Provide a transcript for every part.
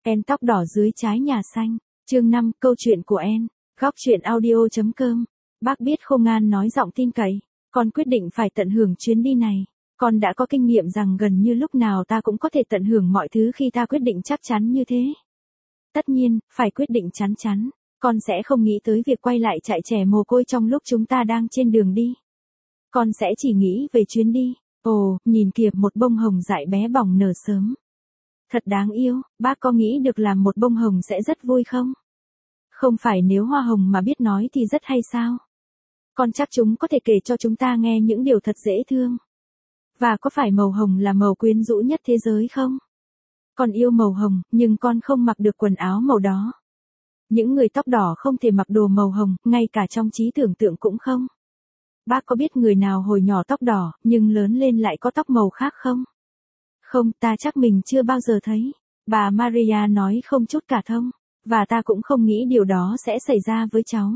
En tóc đỏ dưới trái nhà xanh. Chương 5, câu chuyện của En. Góc chuyện audio.com. Bác biết Khô Ngan nói giọng tin cậy. Con quyết định phải tận hưởng chuyến đi này. Con đã có kinh nghiệm rằng gần như lúc nào ta cũng có thể tận hưởng mọi thứ khi ta quyết định chắc chắn như thế. Tất nhiên, phải quyết định chắn chắn. Con sẽ không nghĩ tới việc quay lại trại trẻ mồ côi trong lúc chúng ta đang trên đường đi. Con sẽ chỉ nghĩ về chuyến đi. Ồ, nhìn kìa, một bông hồng dại bé bỏng nở sớm. Thật đáng yêu, bác có nghĩ được làm một bông hồng sẽ rất vui không? Không phải nếu hoa hồng mà biết nói thì rất hay sao? Con chắc chúng có thể kể cho chúng ta nghe những điều thật dễ thương. Và có phải màu hồng là màu quyến rũ nhất thế giới không? Con yêu màu hồng, nhưng con không mặc được quần áo màu đó. Những người tóc đỏ không thể mặc đồ màu hồng, ngay cả trong trí tưởng tượng cũng không. Bác có biết người nào hồi nhỏ tóc đỏ, nhưng lớn lên lại có tóc màu khác không? Không, ta chắc mình chưa bao giờ thấy. Bà Maria nói không chút cả thông. Và ta cũng không nghĩ điều đó sẽ xảy ra với cháu.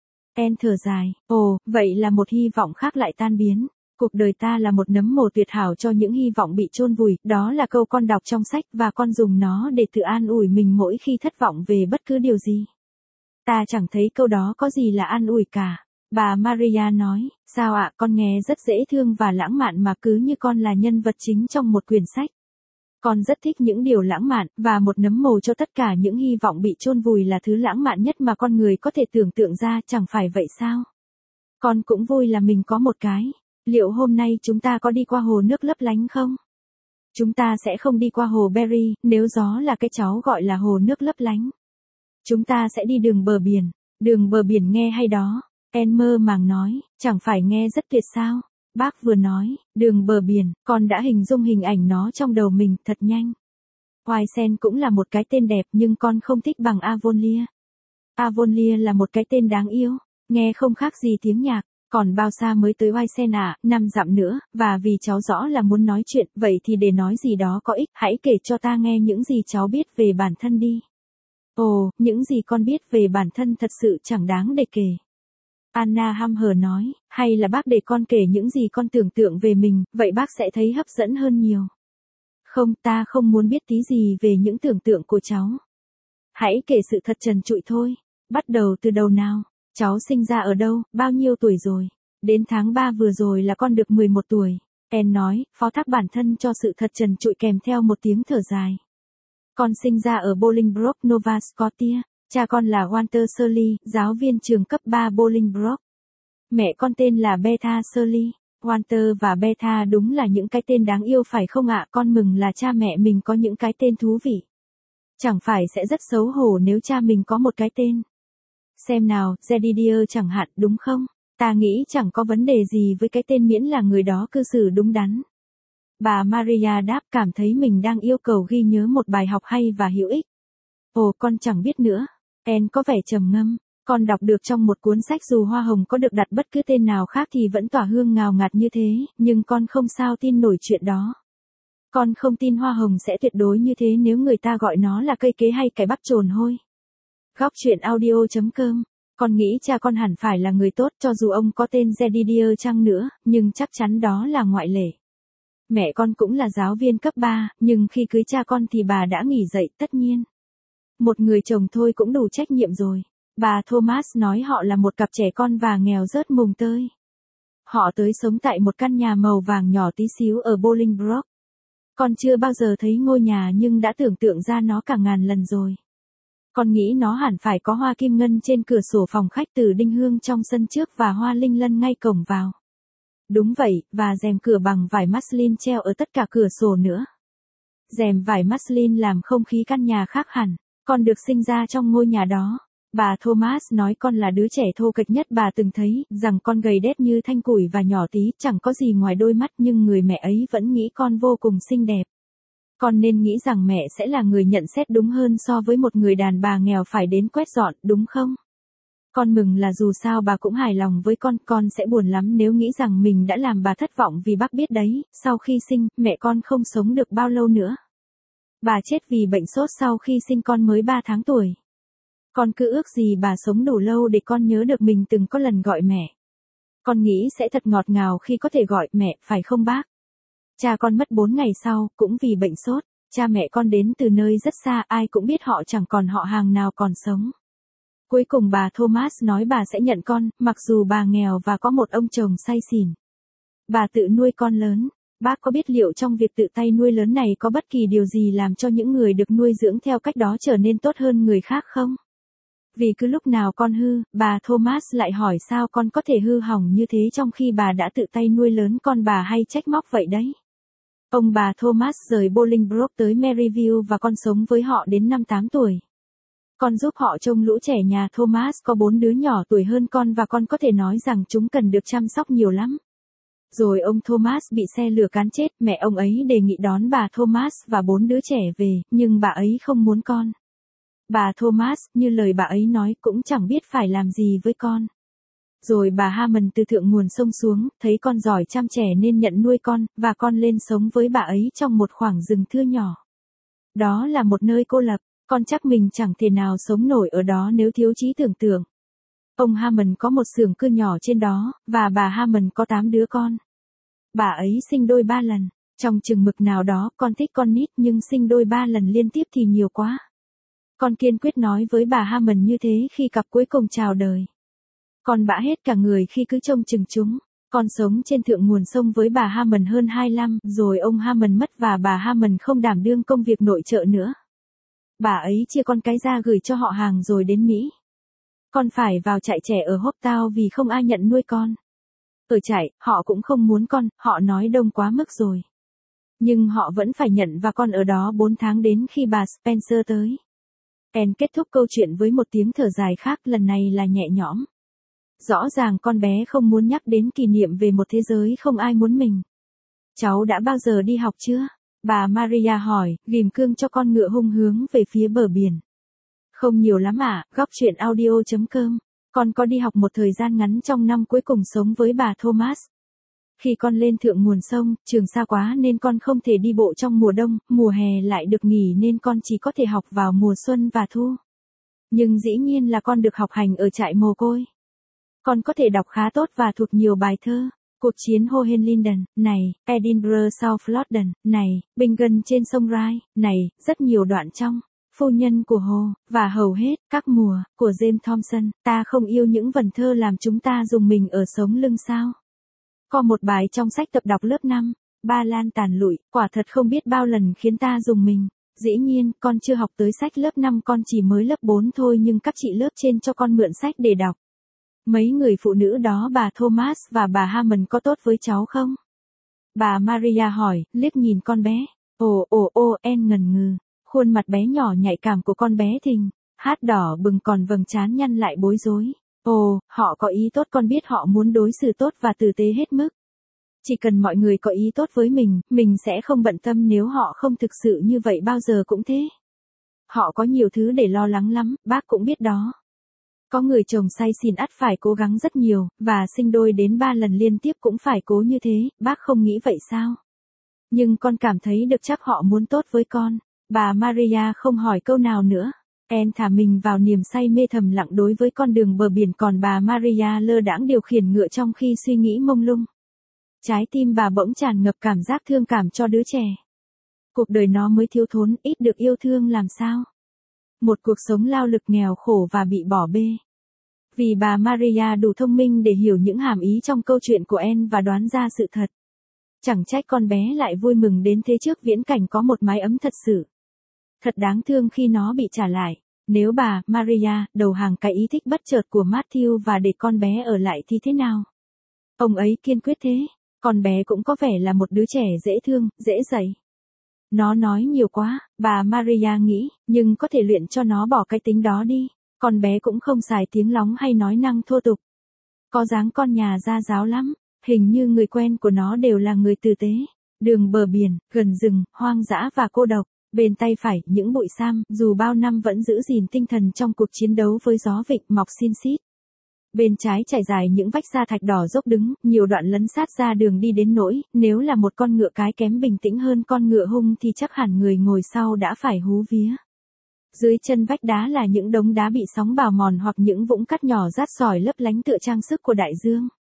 En thở dài. Ồ, vậy là một hy vọng khác lại tan biến. Cuộc đời ta là một nấm mồ tuyệt hảo cho những hy vọng bị chôn vùi. Đó là câu con đọc trong sách và con dùng nó để tự an ủi mình mỗi khi thất vọng về bất cứ điều gì. Ta chẳng thấy câu đó có gì là an ủi cả. Bà Maria nói, sao ạ, con nghe rất dễ thương và lãng mạn mà cứ như con là nhân vật chính trong một quyển sách. Con rất thích những điều lãng mạn, và một nấm mồ cho tất cả những hy vọng bị chôn vùi là thứ lãng mạn nhất mà con người có thể tưởng tượng ra, chẳng phải vậy sao? Con cũng vui là mình có một cái. Liệu hôm nay chúng ta có đi qua hồ nước lấp lánh không? Chúng ta sẽ không đi qua hồ Berry, nếu gió là cái cháu gọi là hồ nước lấp lánh. Chúng ta sẽ đi đường bờ biển. Đường bờ biển nghe hay đó. En mơ màng nói, chẳng phải nghe rất tuyệt sao? Bác vừa nói, đường bờ biển, con đã hình dung hình ảnh nó trong đầu mình thật nhanh. Oisen cũng là một cái tên đẹp nhưng con không thích bằng Avonlea. Avonlea là một cái tên đáng yêu, nghe không khác gì tiếng nhạc. Còn bao xa mới tới Oisen à, 5 dặm nữa, và vì cháu rõ là muốn nói chuyện, vậy thì để nói gì đó có ích, hãy kể cho ta nghe những gì cháu biết về bản thân đi. Ồ, những gì con biết về bản thân thật sự chẳng đáng để kể. Anna hăm hở nói, hay là bác để con kể những gì con tưởng tượng về mình, vậy bác sẽ thấy hấp dẫn hơn nhiều. Không, ta không muốn biết tí gì về những tưởng tượng của cháu. Hãy kể sự thật trần trụi thôi. Bắt đầu từ đầu nào? Cháu sinh ra ở đâu, bao nhiêu tuổi rồi? Đến tháng 3 vừa rồi là con được 11 tuổi. En nói, phó thác bản thân cho sự thật trần trụi kèm theo một tiếng thở dài. Con sinh ra ở Bolingbroke, Nova Scotia. Cha con là Walter Shirley, giáo viên trường cấp 3 Bolingbroke. Mẹ con tên là Betha Shirley. Walter và Betha đúng là những cái tên đáng yêu phải không ạ? Con mừng là cha mẹ mình có những cái tên thú vị. Chẳng phải sẽ rất xấu hổ nếu cha mình có một cái tên. Xem nào, Jedidier chẳng hạn, đúng không? Ta nghĩ chẳng có vấn đề gì với cái tên miễn là người đó cư xử đúng đắn. Bà Maria đáp, cảm thấy mình đang yêu cầu ghi nhớ một bài học hay và hữu ích. Ồ, con chẳng biết nữa. En có vẻ trầm ngâm. Con đọc được trong một cuốn sách dù hoa hồng có được đặt bất cứ tên nào khác thì vẫn tỏa hương ngào ngạt như thế, nhưng con không sao tin nổi chuyện đó. Con không tin hoa hồng sẽ tuyệt đối như thế nếu người ta gọi nó là cây kế hay cải bắp trồn hôi. Góc chuyện audio.com. Con nghĩ cha con hẳn phải là người tốt cho dù ông có tên Jedidier chăng nữa, nhưng chắc chắn đó là ngoại lệ. Mẹ con cũng là giáo viên cấp 3, nhưng khi cưới cha con thì bà đã nghỉ dạy, tất nhiên. Một người chồng thôi cũng đủ trách nhiệm rồi. Bà Thomas nói họ là một cặp trẻ con và nghèo rớt mùng tơi. Họ tới sống tại một căn nhà màu vàng nhỏ tí xíu ở Bolingbroke. Con chưa bao giờ thấy ngôi nhà nhưng đã tưởng tượng ra nó cả ngàn lần rồi. Con nghĩ nó hẳn phải có hoa kim ngân trên cửa sổ phòng khách từ đinh hương trong sân trước và hoa linh lân ngay cổng vào. Đúng vậy, và rèm cửa bằng vải muslin treo ở tất cả cửa sổ nữa. Rèm vải muslin làm không khí căn nhà khác hẳn. Con được sinh ra trong ngôi nhà đó. Bà Thomas nói con là đứa trẻ thô kệch nhất bà từng thấy, rằng con gầy đét như thanh củi và nhỏ tí, chẳng có gì ngoài đôi mắt nhưng người mẹ ấy vẫn nghĩ con vô cùng xinh đẹp. Con nên nghĩ rằng mẹ sẽ là người nhận xét đúng hơn so với một người đàn bà nghèo phải đến quét dọn, đúng không? Con mừng là dù sao bà cũng hài lòng với con sẽ buồn lắm nếu nghĩ rằng mình đã làm bà thất vọng vì bác biết đấy, sau khi sinh, mẹ con không sống được bao lâu nữa. Bà chết vì bệnh sốt sau khi sinh con mới 3 tháng tuổi. Con cứ ước gì bà sống đủ lâu để con nhớ được mình từng có lần gọi mẹ. Con nghĩ sẽ thật ngọt ngào khi có thể gọi mẹ, phải không bác? Cha con mất 4 ngày sau, cũng vì bệnh sốt. Cha mẹ con đến từ nơi rất xa, ai cũng biết họ chẳng còn họ hàng nào còn sống. Cuối cùng bà Thomas nói bà sẽ nhận con, mặc dù bà nghèo và có một ông chồng say xỉn. Bà tự nuôi con lớn. Bác có biết liệu trong việc tự tay nuôi lớn này có bất kỳ điều gì làm cho những người được nuôi dưỡng theo cách đó trở nên tốt hơn người khác không? Vì cứ lúc nào con hư, bà Thomas lại hỏi sao con có thể hư hỏng như thế trong khi bà đã tự tay nuôi lớn con, bà hay trách móc vậy đấy. Ông bà Thomas rời Bolingbroke tới Maryville và con sống với họ đến năm 8 tuổi. Con giúp họ trông lũ trẻ nhà Thomas có 4 đứa nhỏ tuổi hơn con và con có thể nói rằng chúng cần được chăm sóc nhiều lắm. Rồi ông Thomas bị xe lửa cán chết, mẹ ông ấy đề nghị đón bà Thomas và 4 đứa trẻ về, nhưng bà ấy không muốn con. Bà Thomas, như lời bà ấy nói, cũng chẳng biết phải làm gì với con. Rồi bà Hammond từ thượng nguồn sông xuống, thấy con giỏi chăm trẻ nên nhận nuôi con, và con lên sống với bà ấy trong một khoảng rừng thưa nhỏ. Đó là một nơi cô lập, con chắc mình chẳng thể nào sống nổi ở đó nếu thiếu trí tưởng tượng. Ông Hammond có một xưởng cưa nhỏ trên đó, và bà Hammond có 8 đứa con. Bà ấy sinh đôi 3 lần, trong chừng mực nào đó con thích con nít nhưng sinh đôi 3 lần liên tiếp thì nhiều quá. Con kiên quyết nói với bà Hammond như thế khi cặp cuối cùng chào đời. Con bã hết cả người khi cứ trông chừng chúng. Con sống trên thượng nguồn sông với bà Hammond hơn 25, rồi ông Hammond mất và bà Hammond không đảm đương công việc nội trợ nữa. Bà ấy chia con cái ra gửi cho họ hàng rồi đến Mỹ. Con phải vào trại trẻ ở Hopetown vì không ai nhận nuôi con. Ở trại, họ cũng không muốn con, họ nói đông quá mức rồi. Nhưng họ vẫn phải nhận và con ở đó 4 tháng đến khi bà Spencer tới. Anne kết thúc câu chuyện với một tiếng thở dài khác, lần này là nhẹ nhõm. Rõ ràng con bé không muốn nhắc đến kỷ niệm về một thế giới không ai muốn mình. Cháu đã bao giờ đi học chưa? Bà Maria hỏi, ghim cương cho con ngựa hung hướng về phía bờ biển. Không nhiều lắm ạ, góc chuyện audio.com. Con có đi học một thời gian ngắn trong năm cuối cùng sống với bà Thomas. Khi con lên thượng nguồn sông, trường xa quá nên con không thể đi bộ trong mùa đông, mùa hè lại được nghỉ nên con chỉ có thể học vào mùa xuân và thu. Nhưng dĩ nhiên là con được học hành ở trại mồ côi. Con có thể đọc khá tốt và thuộc nhiều bài thơ. Cuộc chiến Hohenlinden, này, Edinburgh South London, này, Bingen trên sông Rye, này, rất nhiều đoạn trong Phu nhân của Hồ, và hầu hết, các mùa, của James Thompson, ta không yêu những vần thơ làm chúng ta dùng mình ở sống lưng sao. Có một bài trong sách tập đọc lớp 5, Ba Lan tàn lụi, quả thật không biết bao lần khiến ta dùng mình. Dĩ nhiên, con chưa học tới sách lớp 5, con chỉ mới lớp 4 thôi nhưng các chị lớp trên cho con mượn sách để đọc. Mấy người phụ nữ đó bà Thomas và bà Hammond có tốt với cháu không? Bà Maria hỏi, liếc nhìn con bé. Anne ngần ngừ. Khuôn mặt bé nhỏ nhạy cảm của con bé thình, hát đỏ bừng còn vầng trán nhăn lại bối rối. Họ có ý tốt, con biết họ muốn đối xử tốt và tử tế hết mức. Chỉ cần mọi người có ý tốt với mình sẽ không bận tâm nếu họ không thực sự như vậy, bao giờ cũng thế. Họ có nhiều thứ để lo lắng lắm, bác cũng biết đó. Có người chồng say xỉn ắt phải cố gắng rất nhiều, và sinh đôi đến 3 lần liên tiếp cũng phải cố như thế, bác không nghĩ vậy sao? Nhưng con cảm thấy được chắc họ muốn tốt với con. Bà Maria không hỏi câu nào nữa. Anne thả mình vào niềm say mê thầm lặng đối với con đường bờ biển, còn bà Maria lơ đãng điều khiển ngựa trong khi suy nghĩ mông lung. Trái tim bà bỗng tràn ngập cảm giác thương cảm cho đứa trẻ. Cuộc đời nó mới thiếu thốn, ít được yêu thương làm sao? Một cuộc sống lao lực nghèo khổ và bị bỏ bê. Vì bà Maria đủ thông minh để hiểu những hàm ý trong câu chuyện của Anne và đoán ra sự thật. Chẳng trách con bé lại vui mừng đến thế trước viễn cảnh có một mái ấm thật sự. Thật đáng thương khi nó bị trả lại. Nếu bà, Maria, đầu hàng cái ý thích bất chợt của Matthew và để con bé ở lại thì thế nào? Ông ấy kiên quyết thế. Con bé cũng có vẻ là một đứa trẻ dễ thương, dễ dạy. Nó nói nhiều quá, bà Maria nghĩ, nhưng có thể luyện cho nó bỏ cái tính đó đi. Con bé cũng không xài tiếng lóng hay nói năng thô tục. Có dáng con nhà gia giáo lắm, hình như người quen của nó đều là người tử tế. Đường bờ biển, gần rừng, hoang dã và cô độc. Bên tay phải, những bụi sam, dù bao năm vẫn giữ gìn tinh thần trong cuộc chiến đấu với gió vịnh mọc xin xít. Bên trái trải dài những vách sa thạch đỏ dốc đứng, nhiều đoạn lấn sát ra đường đi đến nỗi, nếu là một con ngựa cái kém bình tĩnh hơn con ngựa hung thì chắc hẳn người ngồi sau đã phải hú vía. Dưới chân vách đá là những đống đá bị sóng bào mòn hoặc những vũng cát nhỏ rát sỏi lấp lánh tựa trang sức của đại dương.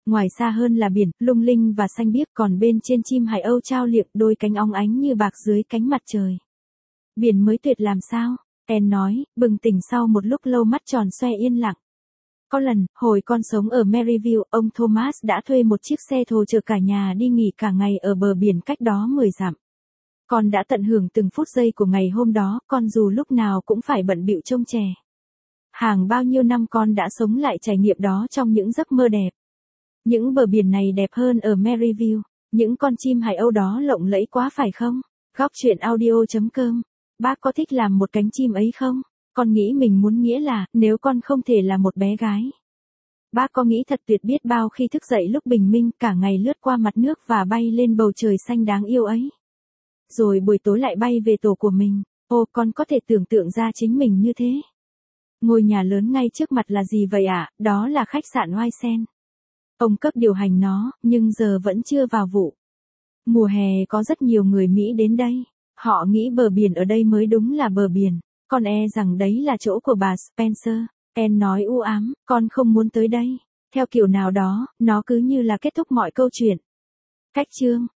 Ngoài xa hơn là biển, lung linh và xanh biếc, còn bên trên chim hải âu trao liệng đôi cánh óng ánh như bạc dưới cánh mặt trời. Biển mới tuyệt làm sao? Anne nói, bừng tỉnh sau một lúc lâu mắt tròn xoe yên lặng. Có lần, hồi con sống ở Maryville, ông Thomas đã thuê một chiếc xe thồ chở cả nhà đi nghỉ cả ngày ở bờ biển cách đó 10 dặm. Con đã tận hưởng từng phút giây của ngày hôm đó, con dù lúc nào cũng phải bận bịu trông chè. Hàng bao nhiêu năm con đã sống lại trải nghiệm đó trong những giấc mơ đẹp. Những bờ biển này đẹp hơn ở Maryville, những con chim hải âu đó lộng lẫy quá phải không? Góc chuyện audio.com. Bác có thích làm một cánh chim ấy không? Con nghĩ mình muốn nghĩa là, nếu con không thể là một bé gái. Bác có nghĩ thật tuyệt biết bao khi thức dậy lúc bình minh cả ngày lướt qua mặt nước và bay lên bầu trời xanh đáng yêu ấy. Rồi buổi tối lại bay về tổ của mình. Ô, con có thể tưởng tượng ra chính mình như thế. Ngôi nhà lớn ngay trước mặt là gì vậy ạ? Đó là khách sạn White Sands. Ông Kirk điều hành nó, nhưng giờ vẫn chưa vào vụ. Mùa hè có rất nhiều người Mỹ đến đây. Họ nghĩ bờ biển ở đây mới đúng là bờ biển. Con e rằng đấy là chỗ của bà Spencer. Anne nói u ám, con không muốn tới đây. Theo kiểu nào đó, nó cứ như là kết thúc mọi câu chuyện. Cách chương